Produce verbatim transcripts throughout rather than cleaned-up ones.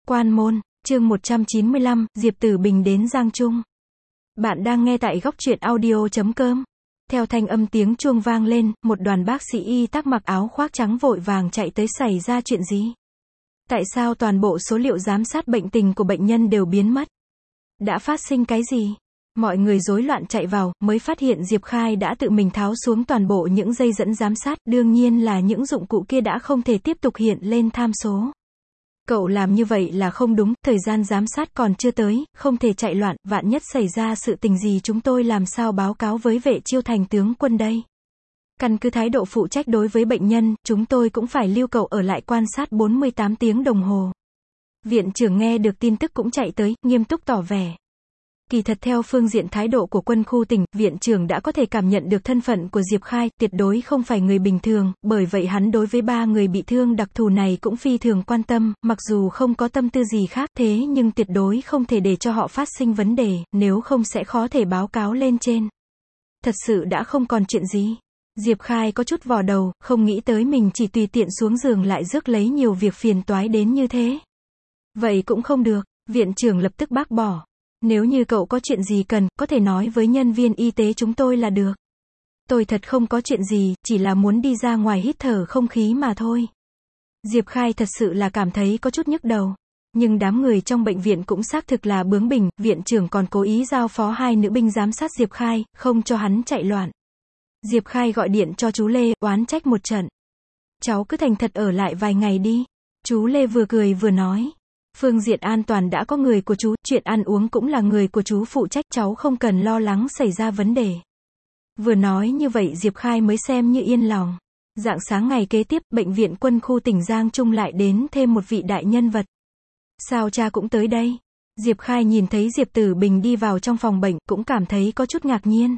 Quan môn, chương một trăm chín mươi lăm, Diệp Tử Bình đến Giang Trung. Bạn đang nghe tại góc truyện audio chấm com. Theo thanh âm tiếng chuông vang lên, một đoàn bác sĩ y tác mặc áo khoác trắng vội vàng chạy tới. Xảy ra chuyện gì? Tại sao toàn bộ số liệu giám sát bệnh tình của bệnh nhân đều biến mất? Đã phát sinh cái gì? Mọi người rối loạn chạy vào, mới phát hiện Diệp Khai đã tự mình tháo xuống toàn bộ những dây dẫn giám sát, đương nhiên là những dụng cụ kia đã không thể tiếp tục hiện lên tham số. Cậu làm như vậy là không đúng, thời gian giám sát còn chưa tới, không thể chạy loạn, vạn nhất xảy ra sự tình gì chúng tôi làm sao báo cáo với Vệ Chiêu Thành tướng quân đây. Căn cứ thái độ phụ trách đối với bệnh nhân, chúng tôi cũng phải lưu cậu ở lại quan sát bốn mươi tám tiếng đồng hồ. Viện trưởng nghe được tin tức cũng chạy tới, nghiêm túc tỏ vẻ. Kỳ thật theo phương diện thái độ của quân khu tỉnh, viện trưởng đã có thể cảm nhận được thân phận của Diệp Khai, tuyệt đối không phải người bình thường, bởi vậy hắn đối với ba người bị thương đặc thù này cũng phi thường quan tâm, mặc dù không có tâm tư gì khác, thế nhưng tuyệt đối không thể để cho họ phát sinh vấn đề, nếu không sẽ khó thể báo cáo lên trên. Thật sự đã không còn chuyện gì. Diệp Khai có chút vò đầu, không nghĩ tới mình chỉ tùy tiện xuống giường lại rước lấy nhiều việc phiền toái đến như thế. Vậy cũng không được, viện trưởng lập tức bác bỏ. Nếu như cậu có chuyện gì cần, có thể nói với nhân viên y tế chúng tôi là được. Tôi thật không có chuyện gì, chỉ là muốn đi ra ngoài hít thở không khí mà thôi. Diệp Khai thật sự là cảm thấy có chút nhức đầu. Nhưng đám người trong bệnh viện cũng xác thực là bướng bỉnh, viện trưởng còn cố ý giao phó hai nữ binh giám sát Diệp Khai, không cho hắn chạy loạn. Diệp Khai gọi điện cho chú Lê, oán trách một trận. Cháu cứ thành thật ở lại vài ngày đi. Chú Lê vừa cười vừa nói. Phương diện an toàn đã có người của chú, chuyện ăn uống cũng là người của chú phụ trách, cháu không cần lo lắng xảy ra vấn đề. Vừa nói như vậy Diệp Khai mới xem như yên lòng. Rạng sáng ngày kế tiếp, bệnh viện quân khu tỉnh Giang Trung lại đến thêm một vị đại nhân vật. Sao cha cũng tới đây? Diệp Khai nhìn thấy Diệp Tử Bình đi vào trong phòng bệnh, cũng cảm thấy có chút ngạc nhiên.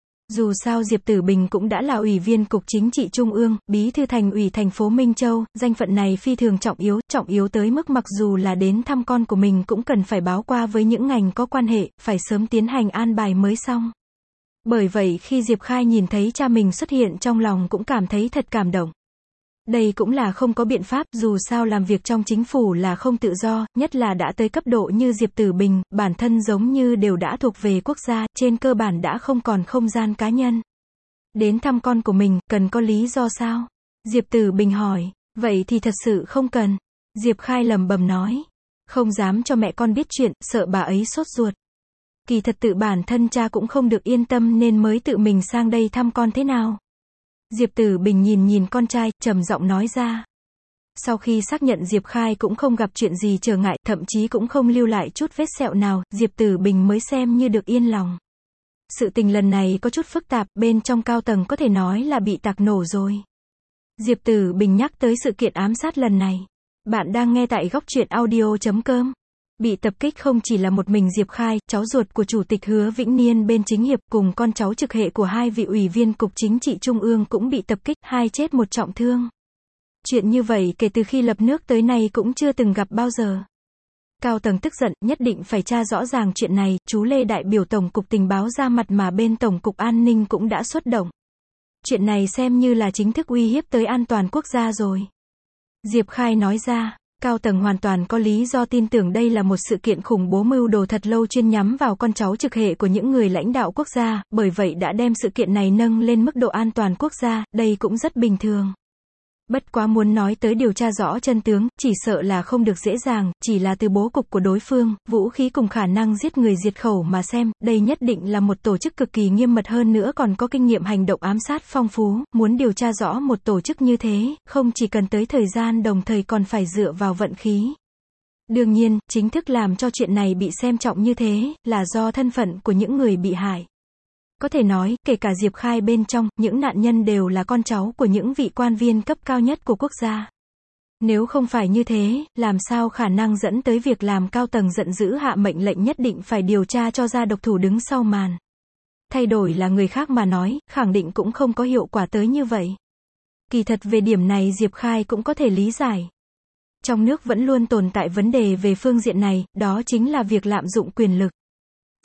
Dù sao Diệp Tử Bình cũng đã là ủy viên Cục Chính trị Trung ương, bí thư thành ủy thành phố Minh Châu, danh phận này phi thường trọng yếu, trọng yếu tới mức mặc dù là đến thăm con của mình cũng cần phải báo qua với những ngành có quan hệ, phải sớm tiến hành an bài mới xong. Bởi vậy khi Diệp Khai nhìn thấy cha mình xuất hiện trong lòng cũng cảm thấy thật cảm động. Đây cũng là không có biện pháp, dù sao làm việc trong chính phủ là không tự do, nhất là đã tới cấp độ như Diệp Tử Bình, bản thân giống như đều đã thuộc về quốc gia, trên cơ bản đã không còn không gian cá nhân. Đến thăm con của mình, cần có lý do sao? Diệp Tử Bình hỏi, vậy thì thật sự không cần. Diệp Khai lẩm bẩm nói, không dám cho mẹ con biết chuyện, sợ bà ấy sốt ruột. Kỳ thật tự bản thân cha cũng không được yên tâm nên mới tự mình sang đây thăm con thế nào. Diệp Tử Bình nhìn nhìn con trai, trầm giọng nói ra. Sau khi xác nhận Diệp Khai cũng không gặp chuyện gì trở ngại, thậm chí cũng không lưu lại chút vết sẹo nào, Diệp Tử Bình mới xem như được yên lòng. Sự tình lần này có chút phức tạp, bên trong cao tầng có thể nói là bị tạc nổ rồi. Diệp Tử Bình nhắc tới sự kiện ám sát lần này. Bạn đang nghe tại góc truyện audio chấm com. Bị tập kích không chỉ là một mình Diệp Khai, cháu ruột của Chủ tịch Hứa Vĩnh Niên bên chính hiệp cùng con cháu trực hệ của hai vị ủy viên Cục Chính trị Trung ương cũng bị tập kích, hai chết một trọng thương. Chuyện như vậy kể từ khi lập nước tới nay cũng chưa từng gặp bao giờ. Cao tầng tức giận, nhất định phải tra rõ ràng chuyện này, chú Lê đại biểu Tổng cục Tình báo ra mặt mà bên Tổng cục An ninh cũng đã xuất động. Chuyện này xem như là chính thức uy hiếp tới an toàn quốc gia rồi. Diệp Khai nói ra. Cao tầng hoàn toàn có lý do tin tưởng đây là một sự kiện khủng bố mưu đồ thật lâu chuyên nhắm vào con cháu trực hệ của những người lãnh đạo quốc gia, bởi vậy đã đem sự kiện này nâng lên mức độ an toàn quốc gia, đây cũng rất bình thường. Bất quá muốn nói tới điều tra rõ chân tướng, chỉ sợ là không được dễ dàng, chỉ là từ bố cục của đối phương, vũ khí cùng khả năng giết người diệt khẩu mà xem, đây nhất định là một tổ chức cực kỳ nghiêm mật hơn nữa còn có kinh nghiệm hành động ám sát phong phú, muốn điều tra rõ một tổ chức như thế, không chỉ cần tới thời gian đồng thời còn phải dựa vào vận khí. Đương nhiên, chính thức làm cho chuyện này bị xem trọng như thế, là do thân phận của những người bị hại. Có thể nói, kể cả Diệp Khai bên trong, những nạn nhân đều là con cháu của những vị quan viên cấp cao nhất của quốc gia. Nếu không phải như thế, làm sao khả năng dẫn tới việc làm cao tầng giận dữ hạ mệnh lệnh nhất định phải điều tra cho ra độc thủ đứng sau màn. Thay đổi là người khác mà nói, khẳng định cũng không có hiệu quả tới như vậy. Kỳ thật về điểm này Diệp Khai cũng có thể lý giải. Trong nước vẫn luôn tồn tại vấn đề về phương diện này, đó chính là việc lạm dụng quyền lực.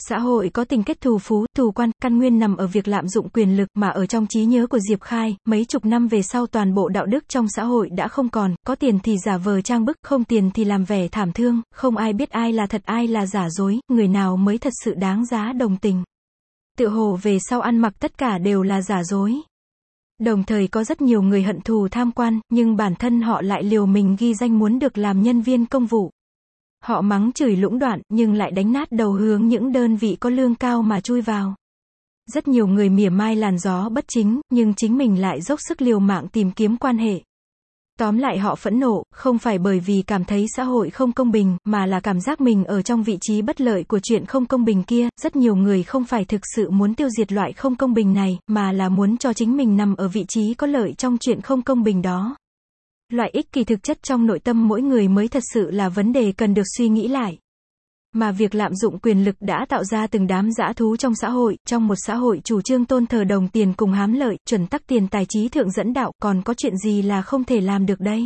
Xã hội có tình kết thù phú, thù quan, căn nguyên nằm ở việc lạm dụng quyền lực, mà ở trong trí nhớ của Diệp Khai, mấy chục năm về sau toàn bộ đạo đức trong xã hội đã không còn, có tiền thì giả vờ trang bức, không tiền thì làm vẻ thảm thương, không ai biết ai là thật ai là giả dối, người nào mới thật sự đáng giá đồng tình. Tựa hồ về sau ăn mặc tất cả đều là giả dối. Đồng thời có rất nhiều người hận thù tham quan, nhưng bản thân họ lại liều mình ghi danh muốn được làm nhân viên công vụ. Họ mắng chửi lũng đoạn, nhưng lại đánh nát đầu hướng những đơn vị có lương cao mà chui vào. Rất nhiều người mỉa mai làn gió bất chính, nhưng chính mình lại dốc sức liều mạng tìm kiếm quan hệ. Tóm lại họ phẫn nộ, không phải bởi vì cảm thấy xã hội không công bình, mà là cảm giác mình ở trong vị trí bất lợi của chuyện không công bình kia. Rất nhiều người không phải thực sự muốn tiêu diệt loại không công bình này, mà là muốn cho chính mình nằm ở vị trí có lợi trong chuyện không công bình đó. Loại ích kỷ thực chất trong nội tâm mỗi người mới thật sự là vấn đề cần được suy nghĩ lại. Mà việc lạm dụng quyền lực đã tạo ra từng đám dã thú trong xã hội, trong một xã hội chủ trương tôn thờ đồng tiền cùng hám lợi, chuẩn tắc tiền tài trí thượng dẫn đạo, còn có chuyện gì là không thể làm được đây?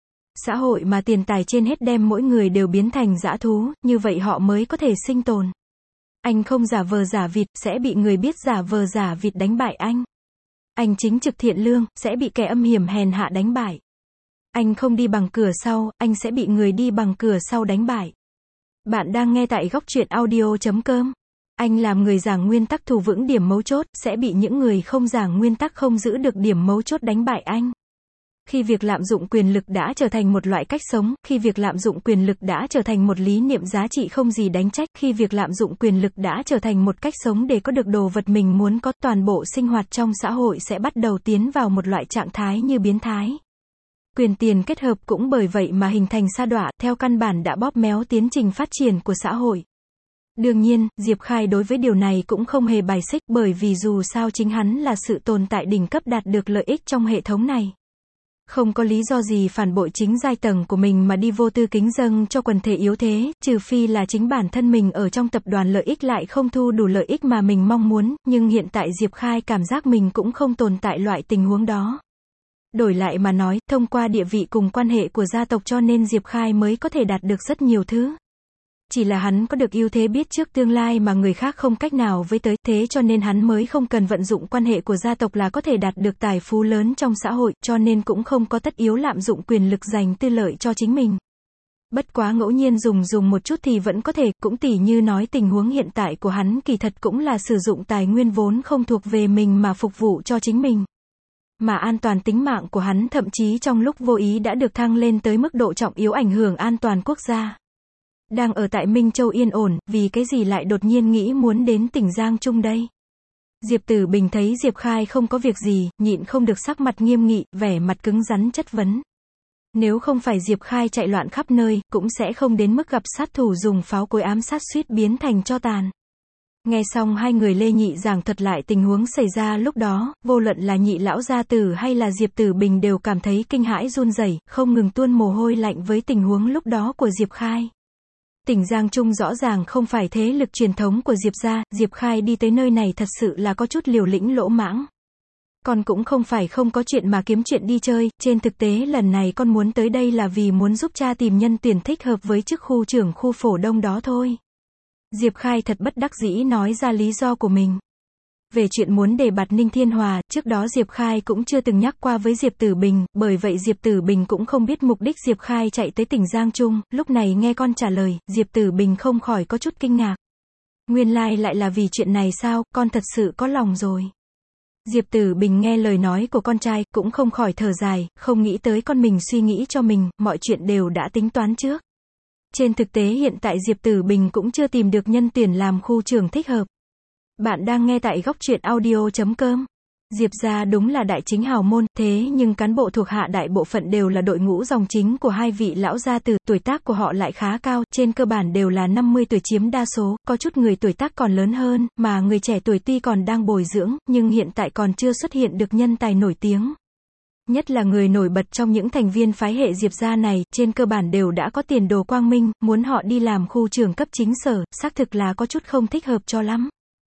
Xã hội mà tiền tài trên hết đem mỗi người đều biến thành dã thú, như vậy họ mới có thể sinh tồn. Anh không giả vờ giả vịt, sẽ bị người biết giả vờ giả vịt đánh bại anh. Anh chính trực thiện lương, sẽ bị kẻ âm hiểm hèn hạ đánh bại. Anh không đi bằng cửa sau, anh sẽ bị người đi bằng cửa sau đánh bại. Bạn đang nghe tại góc truyện audio chấm com. Anh làm người giảng nguyên tắc thủ vững điểm mấu chốt, sẽ bị những người không giảng nguyên tắc không giữ được điểm mấu chốt đánh bại anh. Khi việc lạm dụng quyền lực đã trở thành một loại cách sống, khi việc lạm dụng quyền lực đã trở thành một lý niệm giá trị không gì đánh trách, khi việc lạm dụng quyền lực đã trở thành một cách sống để có được đồ vật mình muốn có, toàn bộ sinh hoạt trong xã hội sẽ bắt đầu tiến vào một loại trạng thái như biến thái. Quyền tiền kết hợp cũng bởi vậy mà hình thành sa đọa, theo căn bản đã bóp méo tiến trình phát triển của xã hội. Đương nhiên, Diệp Khai đối với điều này cũng không hề bài xích, bởi vì dù sao chính hắn là sự tồn tại đỉnh cấp đạt được lợi ích trong hệ thống này. Không có lý do gì phản bội chính giai tầng của mình mà đi vô tư kính dâng cho quần thể yếu thế, trừ phi là chính bản thân mình ở trong tập đoàn lợi ích lại không thu đủ lợi ích mà mình mong muốn, nhưng hiện tại Diệp Khai cảm giác mình cũng không tồn tại loại tình huống đó. Đổi lại mà nói, thông qua địa vị cùng quan hệ của gia tộc cho nên Diệp Khai mới có thể đạt được rất nhiều thứ. Chỉ là hắn có được ưu thế biết trước tương lai mà người khác không cách nào với tới, thế cho nên hắn mới không cần vận dụng quan hệ của gia tộc là có thể đạt được tài phú lớn trong xã hội, cho nên cũng không có tất yếu lạm dụng quyền lực dành tư lợi cho chính mình. Bất quá ngẫu nhiên dùng dùng một chút thì vẫn có thể, cũng tỉ như nói tình huống hiện tại của hắn kỳ thật cũng là sử dụng tài nguyên vốn không thuộc về mình mà phục vụ cho chính mình. Mà an toàn tính mạng của hắn thậm chí trong lúc vô ý đã được thăng lên tới mức độ trọng yếu ảnh hưởng an toàn quốc gia. Đang ở tại Minh Châu yên ổn, vì cái gì lại đột nhiên nghĩ muốn đến tỉnh Giang Trung đây? Diệp Tử Bình thấy Diệp Khai không có việc gì, nhịn không được sắc mặt nghiêm nghị, vẻ mặt cứng rắn chất vấn. Nếu không phải Diệp Khai chạy loạn khắp nơi, cũng sẽ không đến mức gặp sát thủ dùng pháo cối ám sát suýt biến thành tro tàn. Nghe xong hai người Lê Nhị giảng thuật lại tình huống xảy ra lúc đó, vô luận là Nhị lão gia tử hay là Diệp Tử Bình đều cảm thấy kinh hãi run rẩy, không ngừng tuôn mồ hôi lạnh với tình huống lúc đó của Diệp Khai. Tỉnh Giang Trung rõ ràng không phải thế lực truyền thống của Diệp gia, Diệp Khai đi tới nơi này thật sự là có chút liều lĩnh lỗ mãng. Con cũng không phải không có chuyện mà kiếm chuyện đi chơi, trên thực tế lần này con muốn tới đây là vì muốn giúp cha tìm nhân tuyển thích hợp với chức khu trưởng khu phổ đông đó thôi. Diệp Khai thật bất đắc dĩ nói ra lý do của mình. Về chuyện muốn đề bạt Ninh Thiên Hòa, trước đó Diệp Khai cũng chưa từng nhắc qua với Diệp Tử Bình, bởi vậy Diệp Tử Bình cũng không biết mục đích Diệp Khai chạy tới tỉnh Giang Trung, lúc này nghe con trả lời, Diệp Tử Bình không khỏi có chút kinh ngạc. Nguyên lai like lại là vì chuyện này sao, con thật sự có lòng rồi. Diệp Tử Bình nghe lời nói của con trai, cũng không khỏi thở dài, không nghĩ tới con mình suy nghĩ cho mình, mọi chuyện đều đã tính toán trước. Trên thực tế hiện tại Diệp Tử Bình cũng chưa tìm được nhân tuyển làm khu trưởng thích hợp. Bạn đang nghe tại góc truyện audio chấm com. Diệp gia đúng là đại chính hào môn, thế nhưng cán bộ thuộc hạ đại bộ phận đều là đội ngũ dòng chính của hai vị lão gia tử, tuổi tác của họ lại khá cao, trên cơ bản đều là năm mươi tuổi chiếm đa số, có chút người tuổi tác còn lớn hơn, mà người trẻ tuổi tuy còn đang bồi dưỡng, nhưng hiện tại còn chưa xuất hiện được nhân tài nổi tiếng. Nhất là người nổi bật trong những thành viên phái hệ Diệp gia này, trên cơ bản đều đã có tiền đồ quang minh, muốn họ đi làm khu trưởng cấp chính sở, xác thực là có chút không thích hợp cho lắm.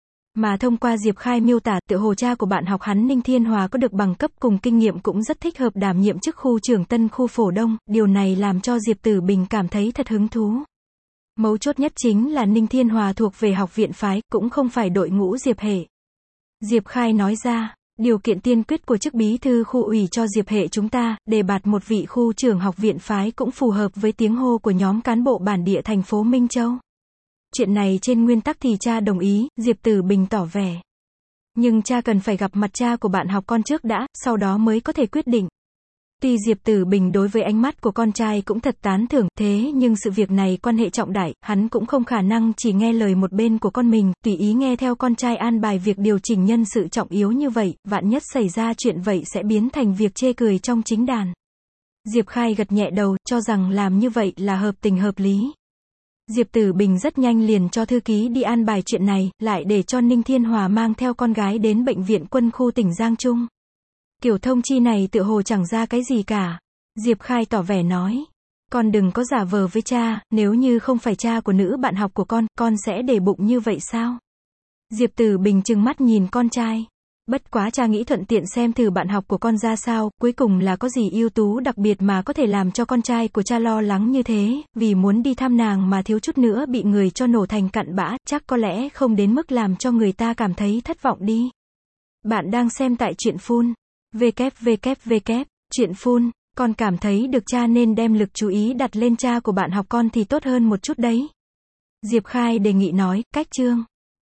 Mà thông qua Diệp Khai miêu tả, tựa hồ cha của bạn học hắn Ninh Thiên Hòa có được bằng cấp cùng kinh nghiệm cũng rất thích hợp đảm nhiệm chức khu trưởng tân khu phổ đông, điều này làm cho Diệp Tử Bình cảm thấy thật hứng thú. Mấu chốt nhất chính là Ninh Thiên Hòa thuộc về học viện phái, cũng không phải đội ngũ Diệp Hệ. Diệp Khai nói ra, điều kiện tiên quyết của chức bí thư khu ủy cho Diệp Hệ chúng ta, đề bạt một vị khu trưởng học viện phái cũng phù hợp với tiếng hô của nhóm cán bộ bản địa thành phố Minh Châu. Chuyện này trên nguyên tắc thì cha đồng ý, Diệp Tử Bình tỏ vẻ. Nhưng cha cần phải gặp mặt cha của bạn học con trước đã, sau đó mới có thể quyết định. Tuy Diệp Tử Bình đối với ánh mắt của con trai cũng thật tán thưởng, thế nhưng sự việc này quan hệ trọng đại, hắn cũng không khả năng chỉ nghe lời một bên của con mình, tùy ý nghe theo con trai an bài việc điều chỉnh nhân sự trọng yếu như vậy, vạn nhất xảy ra chuyện vậy sẽ biến thành việc chê cười trong chính đàn. Diệp Khai gật nhẹ đầu, cho rằng làm như vậy là hợp tình hợp lý. Diệp Tử Bình rất nhanh liền cho thư ký đi an bài chuyện này, lại để cho Ninh Thiên Hòa mang theo con gái đến bệnh viện quân khu tỉnh Giang Trung. Kiểu thông chi này tựa hồ chẳng ra cái gì cả. Diệp Khai tỏ vẻ nói, con đừng có giả vờ với cha, nếu như không phải cha của nữ bạn học của con, con sẽ để bụng như vậy sao? Diệp Tử Bình trừng mắt nhìn con trai. Bất quá cha nghĩ thuận tiện xem thử bạn học của con ra sao, cuối cùng là có gì ưu tú đặc biệt mà có thể làm cho con trai của cha lo lắng như thế, vì muốn đi thăm nàng mà thiếu chút nữa bị người cho nổ thành cặn bã, chắc có lẽ không đến mức làm cho người ta cảm thấy thất vọng đi. Bạn đang xem tại truyện phun. www. Truyện phun, con cảm thấy được cha nên đem lực chú ý đặt lên cha của bạn học con thì tốt hơn một chút đấy. Diệp Khai đề nghị nói, cách chương.